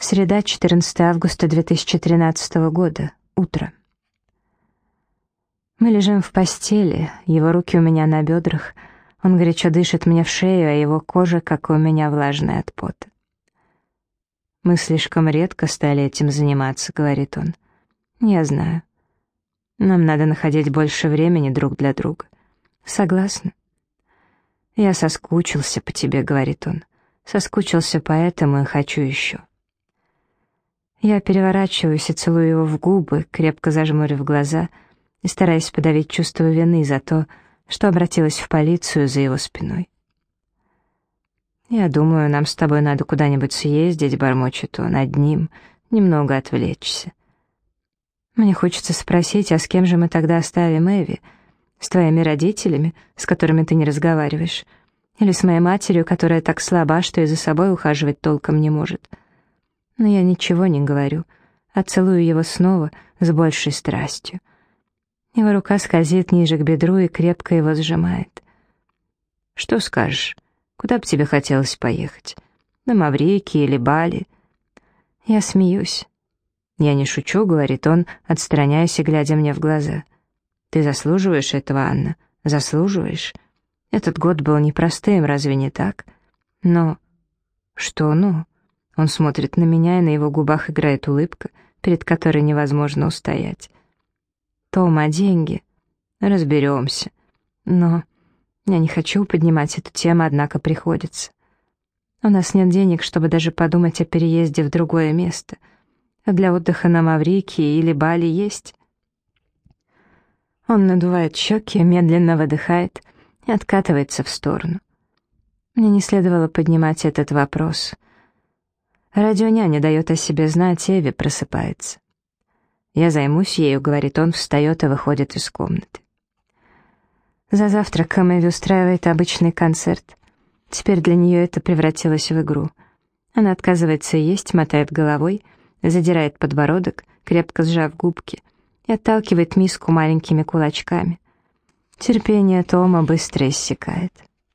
Среда, 14 августа 2013 года. Утро. Мы лежим в постели, его руки у меня на бедрах, он горячо дышит мне в шею, а его кожа, как у меня, влажная от пота. «Мы слишком редко стали этим заниматься», — говорит он. «Я знаю. Нам надо находить больше времени друг для друга». «Согласна». «Я соскучился по тебе», — говорит он. «Соскучился поэтому и хочу еще». Я переворачиваюсь и целую его в губы, крепко зажмурив глаза и стараясь подавить чувство вины за то, что обратилась в полицию за его спиной. «Я думаю, нам с тобой надо куда-нибудь съездить», — бормочет он, — «одним, немного отвлечься». Мне хочется спросить, а с кем же мы тогда оставим Эви? С твоими родителями, с которыми ты не разговариваешь? Или с моей матерью, которая так слаба, что и за собой ухаживать толком не может? Но я ничего не говорю, а целую его снова с большей страстью. Его рука скользит ниже к бедру и крепко его сжимает. «Что скажешь? Куда бы тебе хотелось поехать? На Маврикий или Бали?» Я смеюсь. «Я не шучу», — говорит он, отстраняясь и глядя мне в глаза. «Ты заслуживаешь этого, Анна, заслуживаешь. Этот год был непростым, разве не так? Но...» «Что «но»?» Он смотрит на меня, и на его губах играет улыбка, перед которой невозможно устоять. «Том, а деньги?» «Разберемся. Но я не хочу поднимать эту тему, однако приходится. У нас нет денег, чтобы даже подумать о переезде в другое место. А для отдыха на Маврикии или Бали есть». Он надувает щеки, медленно выдыхает и откатывается в сторону. Мне не следовало поднимать этот вопрос. Радионяня дает о себе знать, Эви просыпается. «Я займусь ею», — говорит он, встает и выходит из комнаты. За завтраком Эви устраивает обычный концерт. Теперь для нее это превратилось в игру. Она отказывается есть, мотает головой, задирает подбородок, крепко сжав губки, и отталкивает миску маленькими кулачками. Терпение Тома быстро иссякает.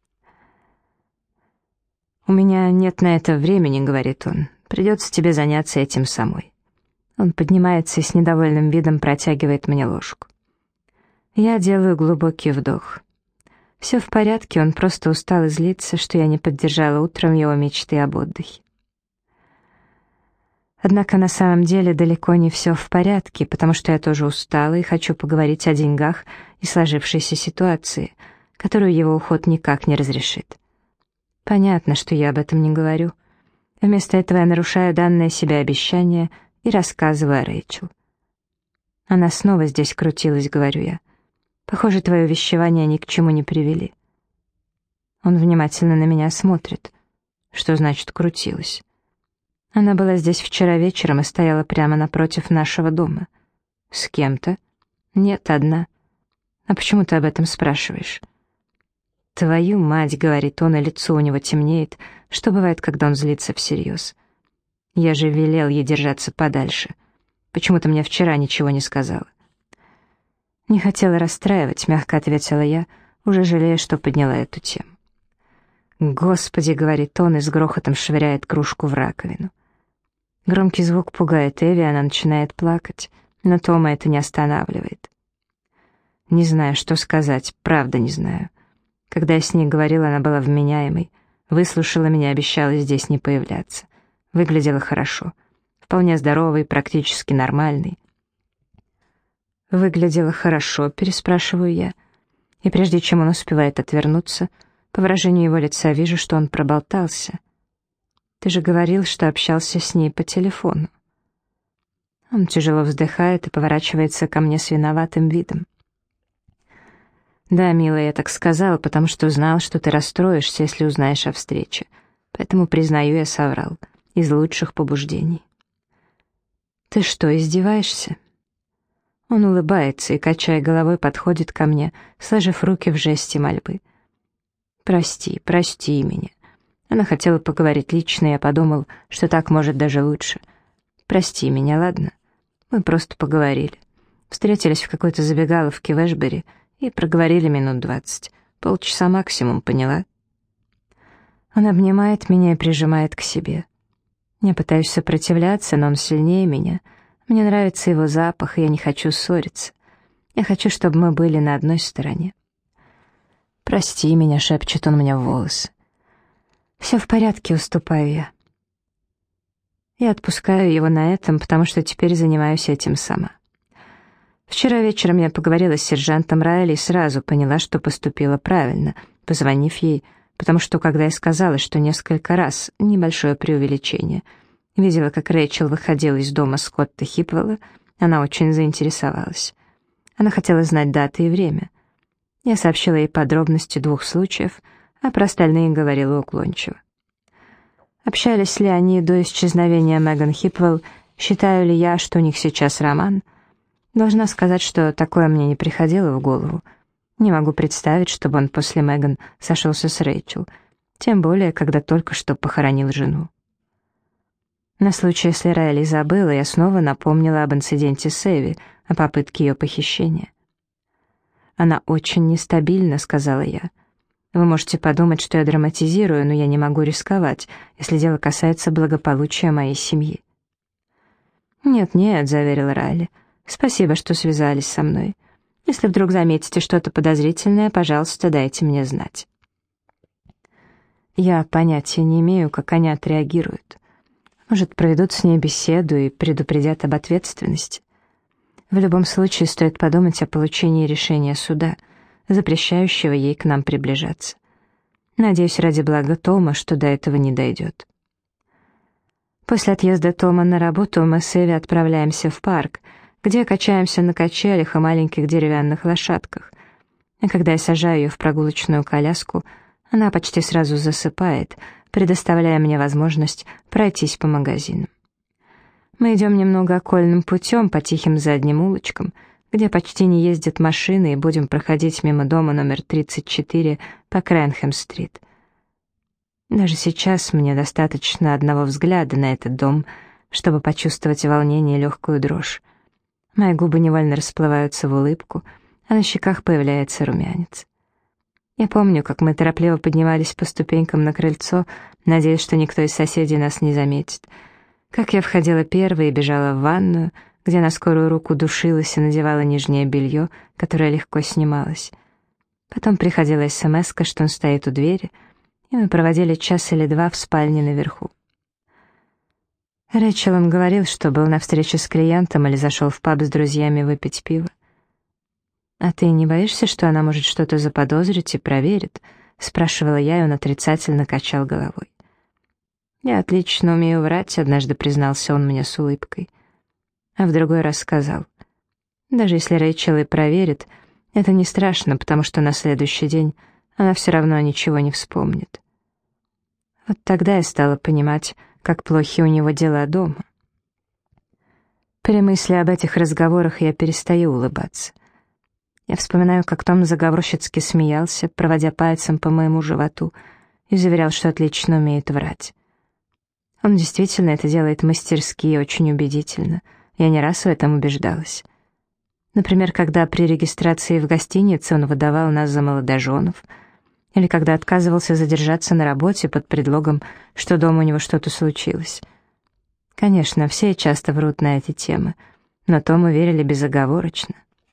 «У меня нет на это времени», — говорит он. «Придется тебе заняться этим самой». Он поднимается и с недовольным видом протягивает мне ложку. Я делаю глубокий вдох. Все в порядке, он просто устал и злится, что я не поддержала утром его мечты об отдыхе. Однако на самом деле далеко не все в порядке, потому что я тоже устала и хочу поговорить о деньгах и сложившейся ситуации, которую его уход никак не разрешит. Понятно, что я об этом не говорю. Вместо этого я нарушаю данное себе обещание и рассказываю о Рэйчел. «Она снова здесь крутилась», — говорю я. «Похоже, твои увещевания ни к чему не привели». Он внимательно на меня смотрит. «Что значит крутилась?» «Она была здесь вчера вечером и стояла прямо напротив нашего дома». «С кем-то?» «Нет, одна». «А почему ты об этом спрашиваешь?» «Твою мать», — говорит он, и лицо у него темнеет, что бывает, когда он злится всерьез. «Я же велел ей держаться подальше. Почему ты мне вчера ничего не сказала?» «Не хотела расстраивать», — мягко ответила я, уже жалея, что подняла эту тему. «Господи», — говорит он и с грохотом швыряет кружку в раковину. Громкий звук пугает Эви, она начинает плакать, но Тома это не останавливает. Не знаю, что сказать, правда не знаю. Когда я с ней говорила, она была вменяемой, выслушала меня, обещала здесь не появляться. Выглядела хорошо, вполне здоровой, практически нормальной. «Выглядела хорошо?» — переспрашиваю я. И прежде чем он успевает отвернуться, по выражению его лица вижу, что он проболтался. «Ты же говорил, что общался с ней по телефону». Он тяжело вздыхает и поворачивается ко мне с виноватым видом. «Да, милая, я так сказал, потому что знал, что ты расстроишься, если узнаешь о встрече. Поэтому, признаю, я соврал. Из лучших побуждений». «Ты что, издеваешься?» Он улыбается и, качая головой, подходит ко мне, сложив руки в жесте мольбы. «Прости, прости меня». Она хотела поговорить лично, и я подумал, что так может даже лучше. «Прости меня, ладно? Мы просто поговорили. Встретились в какой-то забегаловке в Эшбери и проговорили минут 20. Полчаса максимум, поняла?» Он обнимает меня и прижимает к себе. Я пытаюсь сопротивляться, но он сильнее меня. Мне нравится его запах, и я не хочу ссориться. Я хочу, чтобы мы были на одной стороне. «Прости меня», — шепчет он мне в волосы. «Все в порядке», — уступаю я. Я отпускаю его на этом, потому что теперь занимаюсь этим сама. Вчера вечером я поговорила с сержантом Райли и сразу поняла, что поступила правильно, позвонив ей, потому что, когда я сказала, что несколько раз, небольшое преувеличение, видела, как Рэйчел выходила из дома Скотта Хипвелла, она очень заинтересовалась. Она хотела знать даты и время. Я сообщила ей подробности 2 случаев, а про остальные говорила уклончиво. Общались ли они до исчезновения Меган Хипвелл, считаю ли я, что у них сейчас роман? Должна сказать, что такое мне не приходило в голову. Не могу представить, чтобы он после Меган сошелся с Рэйчел, тем более, когда только что похоронил жену. На случай, если Райли забыла, я снова напомнила об инциденте с Эви, о попытке ее похищения. «Она очень нестабильна», — сказала я. «Вы можете подумать, что я драматизирую, но я не могу рисковать, если дело касается благополучия моей семьи». «Нет-нет», — заверила Райли, — «спасибо, что связались со мной. Если вдруг заметите что-то подозрительное, пожалуйста, дайте мне знать». Я понятия не имею, как они отреагируют. Может, проведут с ней беседу и предупредят об ответственности. В любом случае, стоит подумать о получении решения суда, запрещающего ей к нам приближаться. Надеюсь, ради блага Тома, что до этого не дойдет. После отъезда Тома на работу мы с Эви отправляемся в парк, где качаемся на качелях и маленьких деревянных лошадках. А когда я сажаю ее в прогулочную коляску, она почти сразу засыпает, предоставляя мне возможность пройтись по магазинам. Мы идем немного окольным путем по тихим задним улочкам, где почти не ездят машины, и будем проходить мимо дома номер 34 по Крэнхэм-стрит. Даже сейчас мне достаточно одного взгляда на этот дом, чтобы почувствовать волнение и легкую дрожь. Мои губы невольно расплываются в улыбку, а на щеках появляется румянец. Я помню, как мы торопливо поднимались по ступенькам на крыльцо, надеясь, что никто из соседей нас не заметит. Как я входила первой и бежала в ванную, где на скорую руку душилась и надевала нижнее белье, которое легко снималось. Потом приходила смс-ка, что он стоит у двери, и мы проводили 1 или 2 в спальне наверху. Рэйчел, он говорил, что был на встрече с клиентом или зашел в паб с друзьями выпить пиво. «А ты не боишься, что она может что-то заподозрить и проверит?» — спрашивала я, и он отрицательно качал головой. «Я отлично умею врать», — однажды признался он мне с улыбкой. А в другой раз сказал: «Даже если Рэйчел и проверит, это не страшно, потому что на следующий день она все равно ничего не вспомнит». Вот тогда я стала понимать, как плохи у него дела дома. При мысли об этих разговорах я перестаю улыбаться. Я вспоминаю, как Том заговорщицки смеялся, проводя пальцем по моему животу, и заверял, что отлично умеет врать. Он действительно это делает мастерски и очень убедительно. Я не раз в этом убеждалась. Например, когда при регистрации в гостинице он выдавал нас за молодоженов, или когда отказывался задержаться на работе под предлогом, что дома у него что-то случилось. Конечно, все часто врут на эти темы, но Тому верили безоговорочно.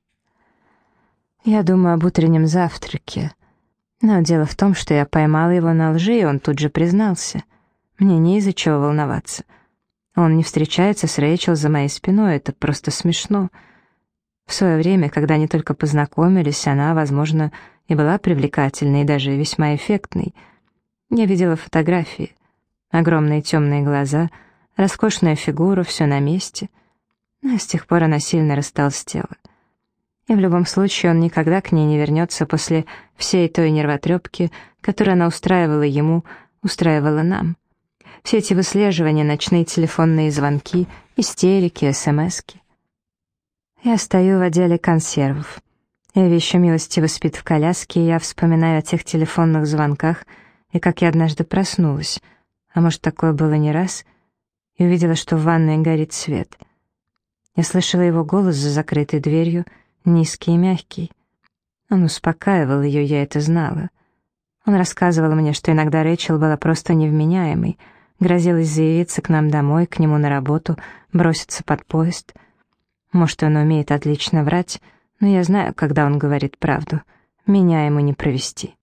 Я думаю об утреннем завтраке, но дело в том, что я поймала его на лжи, и он тут же признался. Мне не из-за чего волноваться. Он не встречается с Рэйчел за моей спиной, это просто смешно. В свое время, когда они только познакомились, она, возможно, и была привлекательной, и даже весьма эффектной. Я видела фотографии. Огромные темные глаза, роскошная фигура, все на месте. Но с тех пор она сильно растолстела. И в любом случае он никогда к ней не вернется после всей той нервотрепки, которую она устраивала ему, устраивала нам. Все эти выслеживания, ночные телефонные звонки, истерики, смски. Я стою в отделе консервов. Эви еще милостиво спит в коляске, и я вспоминаю о тех телефонных звонках, и как я однажды проснулась, а может, такое было не раз, и увидела, что в ванной горит свет. Я слышала его голос за закрытой дверью, низкий и мягкий. Он успокаивал ее, я это знала. Он рассказывал мне, что иногда Рэйчел была просто невменяемой, Грозилась заявиться к нам домой, к нему на работу, броситься под поезд. Может, он умеет отлично врать, но я знаю, когда он говорит правду. Меня ему не провести.